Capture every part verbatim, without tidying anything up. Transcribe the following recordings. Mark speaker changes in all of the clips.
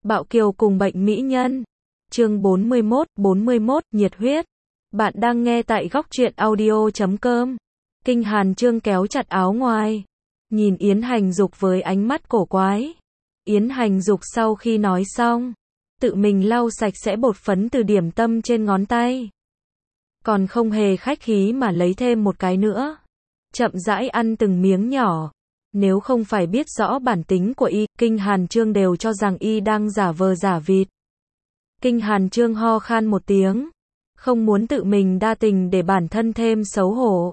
Speaker 1: Bạo Kiều cùng bệnh mỹ nhân. Chương bốn mươi mốt, bốn mươi mốt, nhiệt huyết. Bạn đang nghe tại góc truyện audio chấm com. Kinh Hàn Chương kéo chặt áo ngoài, nhìn Yến Hành Dục với ánh mắt cổ quái. Yến Hành Dục sau khi nói xong, tự mình lau sạch sẽ bột phấn từ điểm tâm trên ngón tay. Còn không hề khách khí mà lấy thêm một cái nữa. Chậm rãi ăn từng miếng nhỏ. Nếu không phải biết rõ bản tính của y, Kinh Hàn Chương đều cho rằng y đang giả vờ giả vịt. Kinh Hàn Chương ho khan một tiếng, không muốn tự mình đa tình để bản thân thêm xấu hổ.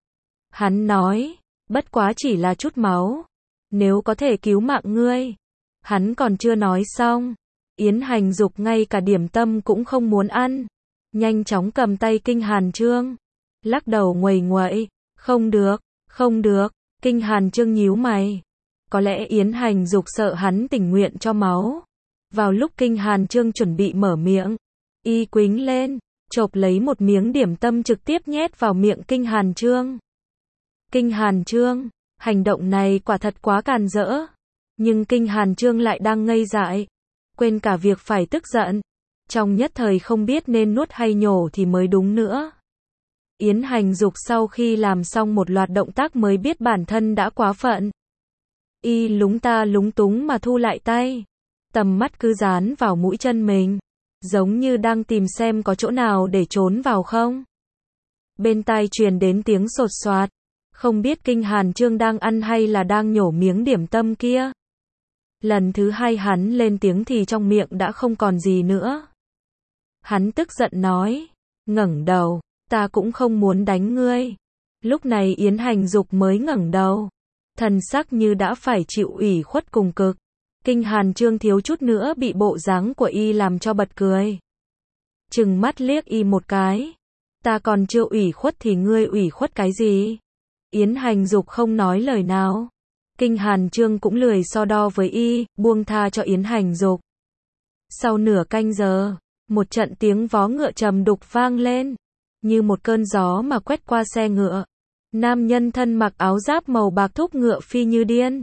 Speaker 1: Hắn nói, bất quá chỉ là chút máu, nếu có thể cứu mạng ngươi. Hắn còn chưa nói xong, Yến Hành Dục ngay cả điểm tâm cũng không muốn ăn, nhanh chóng cầm tay Kinh Hàn Chương, lắc đầu nguầy nguậy, không được, không được. Kinh Hàn Chương nhíu mày. Có lẽ Yến Hành Dục sợ hắn tình nguyện cho máu. Vào lúc Kinh Hàn Chương chuẩn bị mở miệng, y quính lên, chộp lấy một miếng điểm tâm trực tiếp nhét vào miệng Kinh Hàn Chương. Kinh Hàn Chương, hành động này quả thật quá càn rỡ. Nhưng Kinh Hàn Chương lại đang ngây dại, quên cả việc phải tức giận. Trong nhất thời không biết nên nuốt hay nhổ thì mới đúng nữa. Yến Hành Dục sau khi làm xong một loạt động tác mới biết bản thân đã quá phận. Y lúng ta lúng túng mà thu lại tay. Tầm mắt cứ dán vào mũi chân mình, giống như đang tìm xem có chỗ nào để trốn vào không. Bên tai truyền đến tiếng sột soạt. Không biết Kinh Hàn Chương đang ăn hay là đang nhổ miếng điểm tâm kia. Lần thứ hai hắn lên tiếng thì trong miệng đã không còn gì nữa. Hắn tức giận nói, ngẩng đầu. Ta cũng không muốn đánh ngươi. Lúc này Yến Hành Dục mới ngẩng đầu, thần sắc như đã phải chịu ủy khuất cùng cực. Kinh Hàn Chương thiếu chút nữa bị bộ dáng của y làm cho bật cười. Trừng mắt liếc y một cái. Ta còn chưa ủy khuất thì ngươi ủy khuất cái gì? Yến Hành Dục không nói lời nào. Kinh Hàn Chương cũng lười so đo với y, buông tha cho Yến Hành Dục. Sau nửa canh giờ, một trận tiếng vó ngựa trầm đục vang lên. Như một cơn gió mà quét qua xe ngựa. Nam nhân thân mặc áo giáp màu bạc thúc ngựa phi như điên.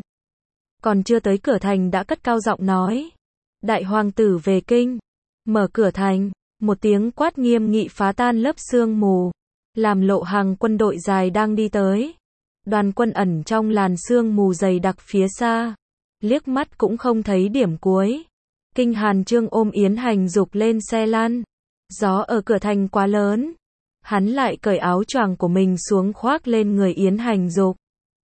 Speaker 1: Còn chưa tới cửa thành đã cất cao giọng nói. Đại hoàng tử về kinh. Mở cửa thành. Một tiếng quát nghiêm nghị phá tan lớp sương mù. Làm lộ hàng quân đội dài đang đi tới. Đoàn quân ẩn trong làn sương mù dày đặc phía xa. Liếc mắt cũng không thấy điểm cuối. Kinh Hàn Chương ôm Yến Hành Dục lên xe lăn. Gió ở cửa thành quá lớn. Hắn lại cởi áo choàng của mình xuống khoác lên người Yến Hành Dục.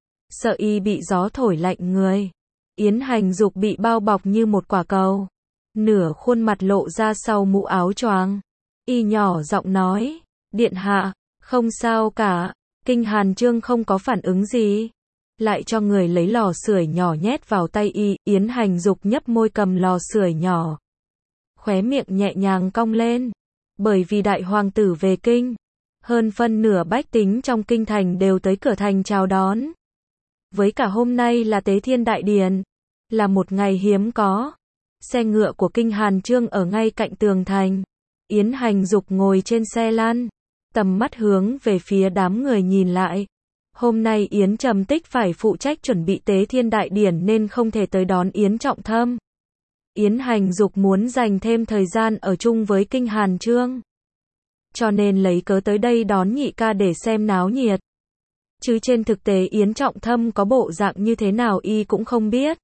Speaker 1: Sợ y bị gió thổi lạnh người. Yến Hành Dục bị bao bọc như một quả cầu. Nửa khuôn mặt lộ ra sau mũ áo choàng. Y nhỏ giọng nói, điện hạ, không sao cả. Kinh Hàn Chương không có phản ứng gì. Lại cho người lấy lò sưởi nhỏ nhét vào tay y. Yến Hành Dục nhấp môi cầm lò sưởi nhỏ. Khóe miệng nhẹ nhàng cong lên. Bởi vì đại hoàng tử về kinh. Hơn phân nửa bách tính trong kinh thành đều tới cửa thành chào đón. Với cả hôm nay là Tế Thiên Đại Điển, là một ngày hiếm có. Xe ngựa của Kinh Hàn Chương ở ngay cạnh tường thành. Yến Hành Dục ngồi trên xe lăn, tầm mắt hướng về phía đám người nhìn lại. Hôm nay Yến Trầm Tích phải phụ trách chuẩn bị Tế Thiên Đại Điển nên không thể tới đón Yến Trọng Thâm. Yến Hành Dục muốn dành thêm thời gian ở chung với Kinh Hàn Chương. Cho nên lấy cớ tới đây đón nhị ca để xem náo nhiệt. Chứ trên thực tế Yến Trọng Thâm có bộ dạng như thế nào y cũng không biết.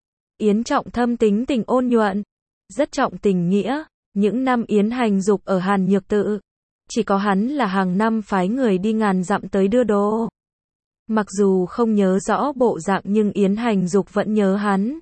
Speaker 1: Yến Trọng Thâm tính tình ôn nhuận, rất trọng tình nghĩa. Những năm Yến Hành Dục ở Hàn Nhược Tự, chỉ có hắn là hàng năm phái người đi ngàn dặm tới đưa đồ. Mặc dù không nhớ rõ bộ dạng nhưng Yến Hành Dục vẫn nhớ hắn.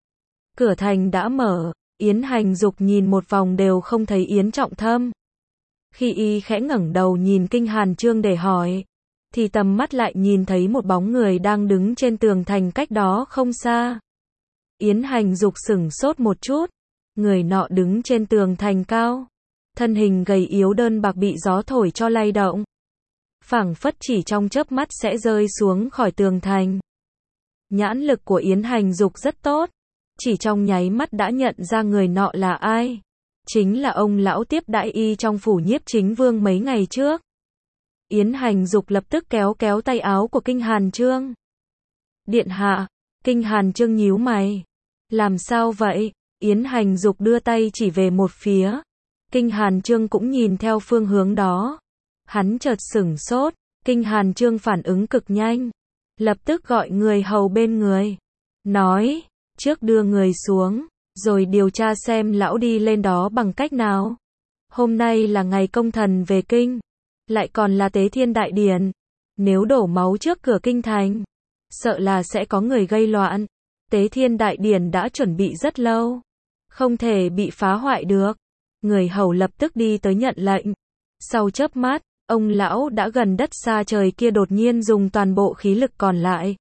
Speaker 1: Cửa thành đã mở, Yến Hành Dục nhìn một vòng đều không thấy Yến Trọng Thâm. Khi y khẽ ngẩng đầu nhìn Kinh Hàn Chương để hỏi, thì tầm mắt lại nhìn thấy một bóng người đang đứng trên tường thành cách đó không xa. Yến Hành Dục sửng sốt một chút, người nọ đứng trên tường thành cao, thân hình gầy yếu đơn bạc bị gió thổi cho lay động, phảng phất chỉ trong chớp mắt sẽ rơi xuống khỏi tường thành. Nhãn lực của Yến Hành Dục rất tốt, chỉ trong nháy mắt đã nhận ra người nọ là ai. Chính là ông lão tiếp đãi y trong phủ Nhiếp Chính Vương mấy ngày trước. Yến Hành Dục lập tức kéo kéo tay áo của Kinh Hàn Chương. Điện hạ. Kinh Hàn Chương nhíu mày. Làm sao vậy? Yến Hành Dục đưa tay chỉ về một phía. Kinh Hàn Chương cũng nhìn theo phương hướng đó. Hắn chợt sửng sốt, Kinh Hàn Chương phản ứng cực nhanh. Lập tức gọi người hầu bên người. Nói, trước đưa người xuống, rồi điều tra xem lão đi lên đó bằng cách nào. Hôm nay là ngày công thần về kinh, lại còn là tế thiên đại điển. Nếu đổ máu trước cửa kinh thành, sợ là sẽ có người gây loạn. Tế thiên đại điển đã chuẩn bị rất lâu, không thể bị phá hoại được. Người hầu lập tức đi tới nhận lệnh. Sau chớp mắt, ông lão đã gần đất xa trời kia đột nhiên dùng toàn bộ khí lực còn lại.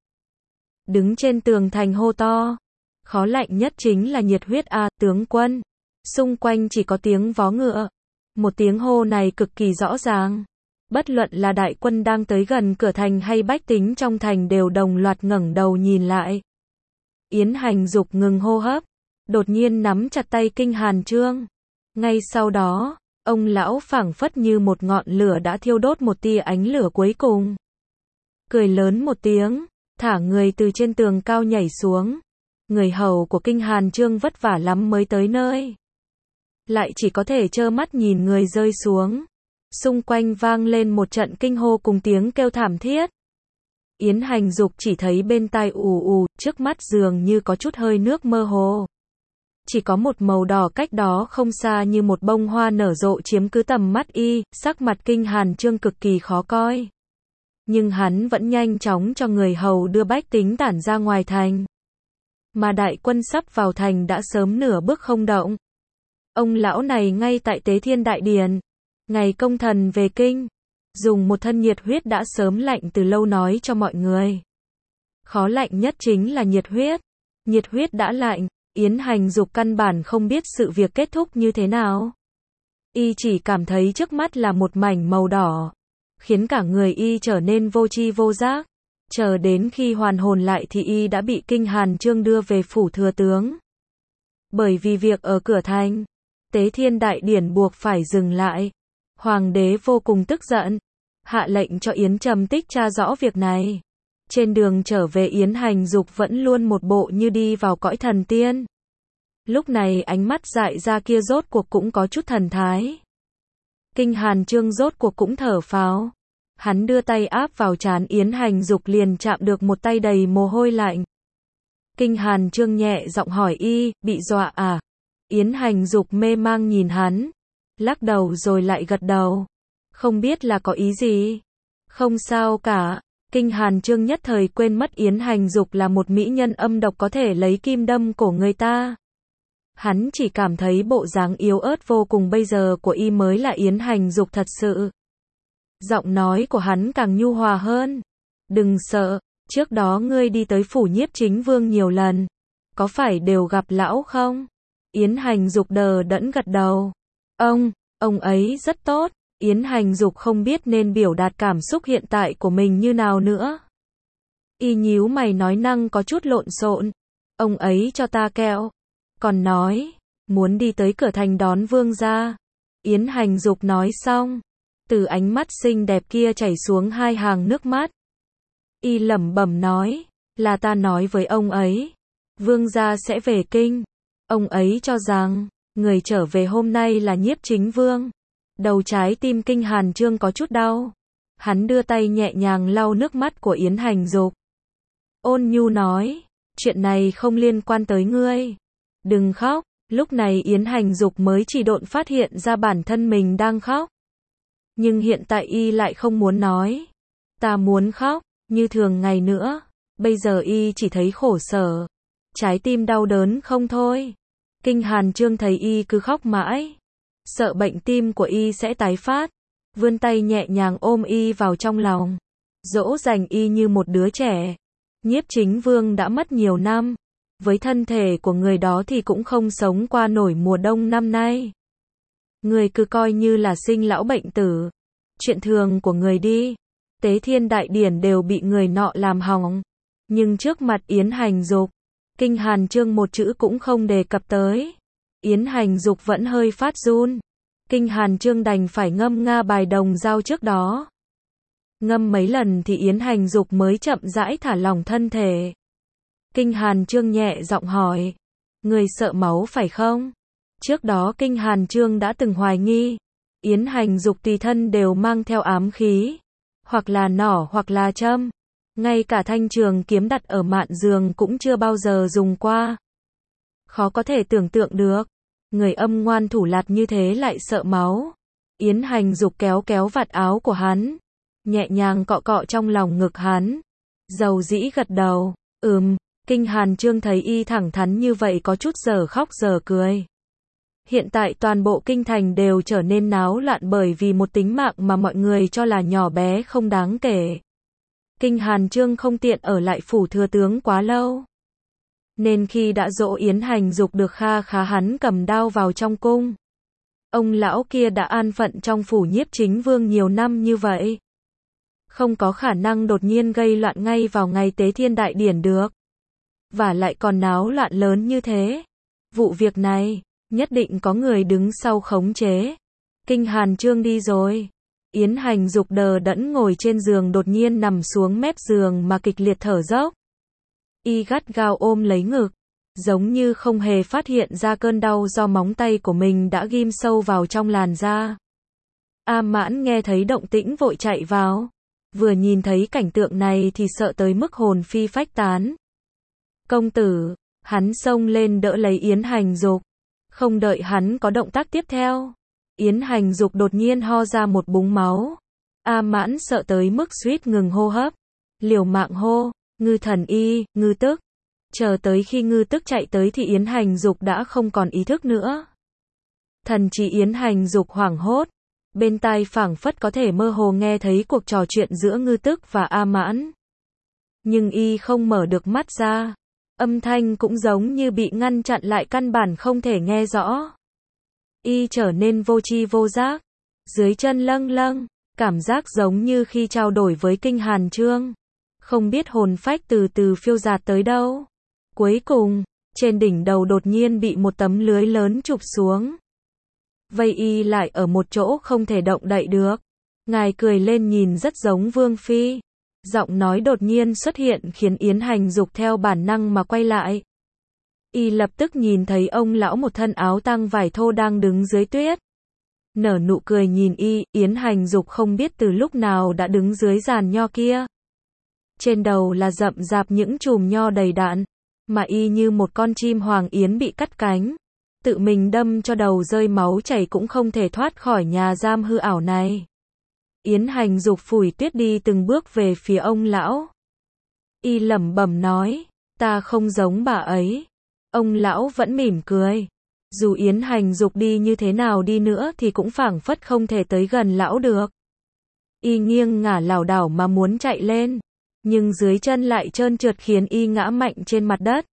Speaker 1: Đứng trên tường thành hô to. Khó lạnh nhất chính là nhiệt huyết a, tướng quân. Xung quanh chỉ có tiếng vó ngựa. Một tiếng hô này cực kỳ rõ ràng. Bất luận là đại quân đang tới gần cửa thành hay bách tính trong thành đều đồng loạt ngẩng đầu nhìn lại. Yến Hành Dục ngừng hô hấp, đột nhiên nắm chặt tay Kinh Hàn Chương. Ngay sau đó, ông lão phảng phất như một ngọn lửa đã thiêu đốt một tia ánh lửa cuối cùng. Cười lớn một tiếng, thả người từ trên tường cao nhảy xuống. Người hầu của Kinh Hàn Chương vất vả lắm mới tới nơi, lại chỉ có thể trơ mắt nhìn người rơi xuống. Xung quanh vang lên một trận kinh hô cùng tiếng kêu thảm thiết. Yến Hành Dục chỉ thấy bên tai ù ù, trước mắt dường như có chút hơi nước mơ hồ. Chỉ có một màu đỏ cách đó không xa như một bông hoa nở rộ chiếm cứ tầm mắt y, sắc mặt Kinh Hàn Chương cực kỳ khó coi. Nhưng hắn vẫn nhanh chóng cho người hầu đưa bách tính tản ra ngoài thành. Mà đại quân sắp vào thành đã sớm nửa bước không động. Ông lão này ngay tại Tế Thiên Đại Điển, ngày công thần về kinh, dùng một thân nhiệt huyết đã sớm lạnh từ lâu nói cho mọi người. Khó lạnh nhất chính là nhiệt huyết. Nhiệt huyết đã lạnh, Yến Hành Dục căn bản không biết sự việc kết thúc như thế nào. Y chỉ cảm thấy trước mắt là một mảnh màu đỏ, khiến cả người y trở nên vô tri vô giác. Chờ đến khi hoàn hồn lại thì y đã bị Kinh Hàn Chương đưa về phủ thừa tướng. Bởi vì việc ở cửa thành, Tế Thiên Đại Điển buộc phải dừng lại. Hoàng đế vô cùng tức giận, hạ lệnh cho Yến Trầm Tích tra rõ việc này. Trên đường trở về Yến Hành Dục vẫn luôn một bộ như đi vào cõi thần tiên. Lúc này ánh mắt dại ra kia rốt cuộc cũng có chút thần thái. Kinh Hàn Chương rốt cuộc cũng thở phào. Hắn đưa tay áp vào trán Yến Hành Dục liền chạm được một tay đầy mồ hôi lạnh. Kinh Hàn Chương nhẹ giọng hỏi y, bị dọa à? Yến Hành Dục mê mang nhìn hắn, lắc đầu rồi lại gật đầu. Không biết là có ý gì. Không sao cả. Kinh Hàn Chương nhất thời quên mất Yến Hành Dục là một mỹ nhân âm độc có thể lấy kim đâm cổ người ta. Hắn chỉ cảm thấy bộ dáng yếu ớt vô cùng bây giờ của y mới là Yến Hành Dục thật sự. Giọng nói của hắn càng nhu hòa hơn. Đừng sợ, trước đó ngươi đi tới phủ Nhiếp Chính Vương nhiều lần, có phải đều gặp lão không? Yến Hành Dục đờ đẫn gật đầu. Ông, ông ấy rất tốt. Yến Hành Dục không biết nên biểu đạt cảm xúc hiện tại của mình như nào nữa. Y nhíu mày nói năng có chút lộn xộn. Ông ấy cho ta kẹo, còn nói muốn đi tới cửa thành đón vương gia. Yến Hành Dục nói xong, từ ánh mắt xinh đẹp kia chảy xuống hai hàng nước mắt. Y lẩm bẩm nói, là ta nói với ông ấy, vương gia sẽ về kinh. Ông ấy cho rằng người trở về hôm nay là Nhiếp Chính Vương. Đầu trái tim Kinh Hàn Chương có chút đau. Hắn đưa tay nhẹ nhàng lau nước mắt của Yến Hành Dục. Ôn nhu nói, chuyện này không liên quan tới ngươi. Đừng khóc. Lúc này Yến Hành Dục mới chỉ độn phát hiện ra bản thân mình đang khóc. Nhưng hiện tại y lại không muốn nói. Ta muốn khóc, như thường ngày nữa. Bây giờ y chỉ thấy khổ sở. Trái tim đau đớn không thôi. Kinh Hàn Chương thấy y cứ khóc mãi, sợ bệnh tim của y sẽ tái phát, vươn tay nhẹ nhàng ôm y vào trong lòng, dỗ dành y như một đứa trẻ. Nhiếp Chính Vương đã mất nhiều năm, với thân thể của người đó thì cũng không sống qua nổi mùa đông năm nay. Người cứ coi như là sinh lão bệnh tử, chuyện thường của người đi. Tế Thiên Đại Điển đều bị người nọ làm hỏng, nhưng trước mặt Yến Hành Dục, Kinh Hàn Chương một chữ cũng không đề cập tới. Yến Hành Dục vẫn hơi phát run. Kinh Hàn Chương đành phải ngâm nga bài đồng dao trước đó. Ngâm mấy lần thì Yến Hành Dục mới chậm rãi thả lỏng thân thể. Kinh Hàn Chương nhẹ giọng hỏi, Người sợ máu phải không? Trước đó Kinh Hàn Chương đã từng hoài nghi, Yến Hành Dục tùy thân đều mang theo ám khí, hoặc là nỏ hoặc là châm. Ngay cả thanh trường kiếm đặt ở mạn giường cũng chưa bao giờ dùng qua. Khó có thể tưởng tượng được, người âm ngoan thủ lạt như thế lại sợ máu. Yến Hành Dục kéo kéo vạt áo của hắn, nhẹ nhàng cọ cọ trong lòng ngực hắn, dầu dĩ gật đầu, ừm. Kinh Hàn Chương thấy y thẳng thắn như vậy có chút giờ khóc giờ cười. Hiện tại toàn bộ kinh thành đều trở nên náo loạn bởi vì một tính mạng mà mọi người cho là nhỏ bé không đáng kể. Kinh Hàn Chương không tiện ở lại phủ thừa tướng quá lâu, nên khi đã dỗ Yến Hành Dục được kha khá hắn cầm đao vào trong cung. Ông lão kia đã an phận trong phủ Nhiếp Chính Vương nhiều năm như vậy, không có khả năng đột nhiên gây loạn ngay vào ngày tế thiên đại điển được. Và lại còn náo loạn lớn như thế. Vụ việc này, nhất định có người đứng sau khống chế. Kinh Hàn Chương đi rồi. Yến Hành Dục đờ đẫn ngồi trên giường đột nhiên nằm xuống mép giường mà kịch liệt thở dốc. Y gắt gao ôm lấy ngực, giống như không hề phát hiện ra cơn đau do móng tay của mình đã ghim sâu vào trong làn da. A Mãn nghe thấy động tĩnh vội chạy vào. Vừa nhìn thấy cảnh tượng này thì sợ tới mức hồn phi phách tán. Công tử, hắn xông lên đỡ lấy Yến Hành Dục. Không đợi hắn có động tác tiếp theo, Yến Hành Dục đột nhiên ho ra một búng máu. A Mãn sợ tới mức suýt ngừng hô hấp, liều mạng hô, Ngư Thần Y, Ngư Tức. Chờ tới khi Ngư Tức chạy tới thì Yến Hành Dục đã không còn ý thức nữa. Thần trí Yến Hành Dục hoảng hốt, bên tai phảng phất có thể mơ hồ nghe thấy cuộc trò chuyện giữa Ngư Tức và A Mãn. Nhưng y không mở được mắt ra. Âm thanh cũng giống như bị ngăn chặn lại, căn bản không thể nghe rõ. Y trở nên vô tri vô giác, dưới chân lâng lâng, cảm giác giống như khi trao đổi với Kinh Hàn Chương. Không biết hồn phách từ từ phiêu dạt tới đâu. Cuối cùng, trên đỉnh đầu đột nhiên bị một tấm lưới lớn chụp xuống. Vây y lại ở một chỗ không thể động đậy được. Ngài cười lên nhìn rất giống Vương Phi. Giọng nói đột nhiên xuất hiện khiến Yến Hành Dục theo bản năng mà quay lại. Y lập tức nhìn thấy ông lão một thân áo tang vải thô đang đứng dưới tuyết. Nở nụ cười nhìn y, Yến Hành Dục không biết từ lúc nào đã đứng dưới giàn nho kia. Trên đầu là rậm rạp những chùm nho đầy đạn, mà y như một con chim hoàng yến bị cắt cánh. Tự mình đâm cho đầu rơi máu chảy cũng không thể thoát khỏi nhà giam hư ảo này. Yến Hành Dục phủi tuyết đi từng bước về phía ông lão. Y lẩm bẩm nói, ta không giống bà ấy. Ông lão vẫn mỉm cười. Dù Yến Hành Dục đi như thế nào đi nữa thì cũng phảng phất không thể tới gần lão được. Y nghiêng ngả lảo đảo mà muốn chạy lên, nhưng dưới chân lại trơn trượt khiến y ngã mạnh trên mặt đất.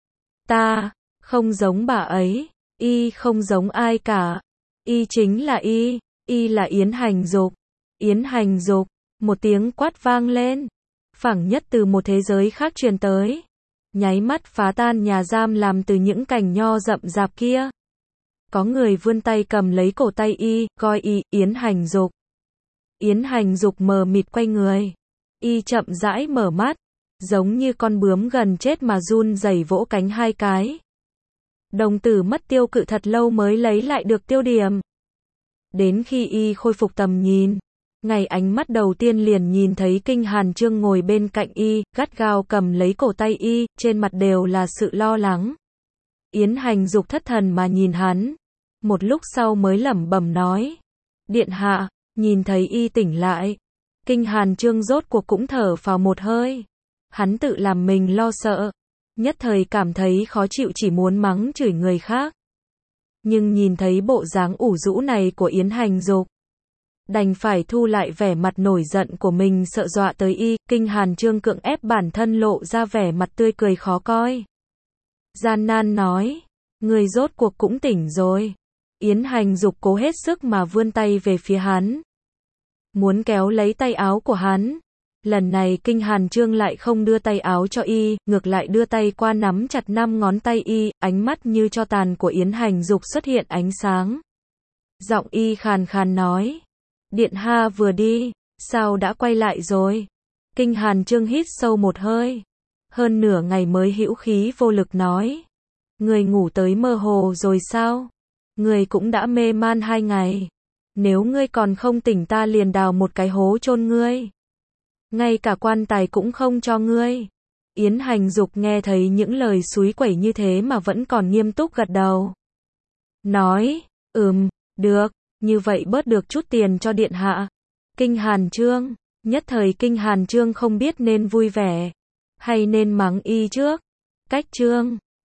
Speaker 1: Ta, không giống bà ấy. Y không giống ai cả. Y chính là y. Y là Yến Hành Dục. Yến Hành Dục, một tiếng quát vang lên, phảng nhất từ một thế giới khác truyền tới, nháy mắt phá tan nhà giam làm từ những cành nho rậm rạp kia. Có người vươn tay cầm lấy cổ tay y, gọi y, Yến Hành Dục. Yến Hành Dục mờ mịt quay người, y chậm rãi mở mắt, giống như con bướm gần chết mà run rẩy vỗ cánh hai cái. Đồng tử mất tiêu cự thật lâu mới lấy lại được tiêu điểm. Đến khi y khôi phục tầm nhìn, ngày ánh mắt đầu tiên liền nhìn thấy Kinh Hàn Chương ngồi bên cạnh y, gắt gao cầm lấy cổ tay y, trên mặt đều là sự lo lắng. Yến Hành Dục thất thần mà nhìn hắn, một lúc sau mới lẩm bẩm nói, điện hạ. Nhìn thấy y tỉnh lại, Kinh Hàn Chương rốt cuộc cũng thở phào một hơi. Hắn tự làm mình lo sợ, nhất thời cảm thấy khó chịu chỉ muốn mắng chửi người khác. Nhưng nhìn thấy bộ dáng ủ rũ này của Yến Hành Dục, đành phải thu lại vẻ mặt nổi giận của mình sợ dọa tới y. Kinh Hàn Chương cưỡng ép bản thân lộ ra vẻ mặt tươi cười khó coi. Gian nan nói, người rốt cuộc cũng tỉnh rồi. Yến Hành Dục cố hết sức mà vươn tay về phía hắn, muốn kéo lấy tay áo của hắn. Lần này Kinh Hàn Chương lại không đưa tay áo cho y, ngược lại đưa tay qua nắm chặt năm ngón tay y, ánh mắt như tro tàn của Yến Hành Dục xuất hiện ánh sáng. Giọng y khàn khàn nói, điện hạ vừa đi, sao đã quay lại rồi? Kinh Hàn Chương hít sâu một hơi, hơn nửa ngày mới hữu khí vô lực nói, Người ngủ tới mơ hồ rồi sao? Người cũng đã mê man hai ngày. Nếu ngươi còn không tỉnh ta liền đào một cái hố chôn ngươi. Ngay cả quan tài cũng không cho ngươi. Yến Hành Dục nghe thấy những lời xúi quẩy như thế mà vẫn còn nghiêm túc gật đầu. Nói, ừm, được, như vậy bớt được chút tiền cho điện hạ. Kinh Hàn Chương, nhất thời Kinh Hàn Chương không biết nên vui vẻ, hay nên mắng y trước. Cách chương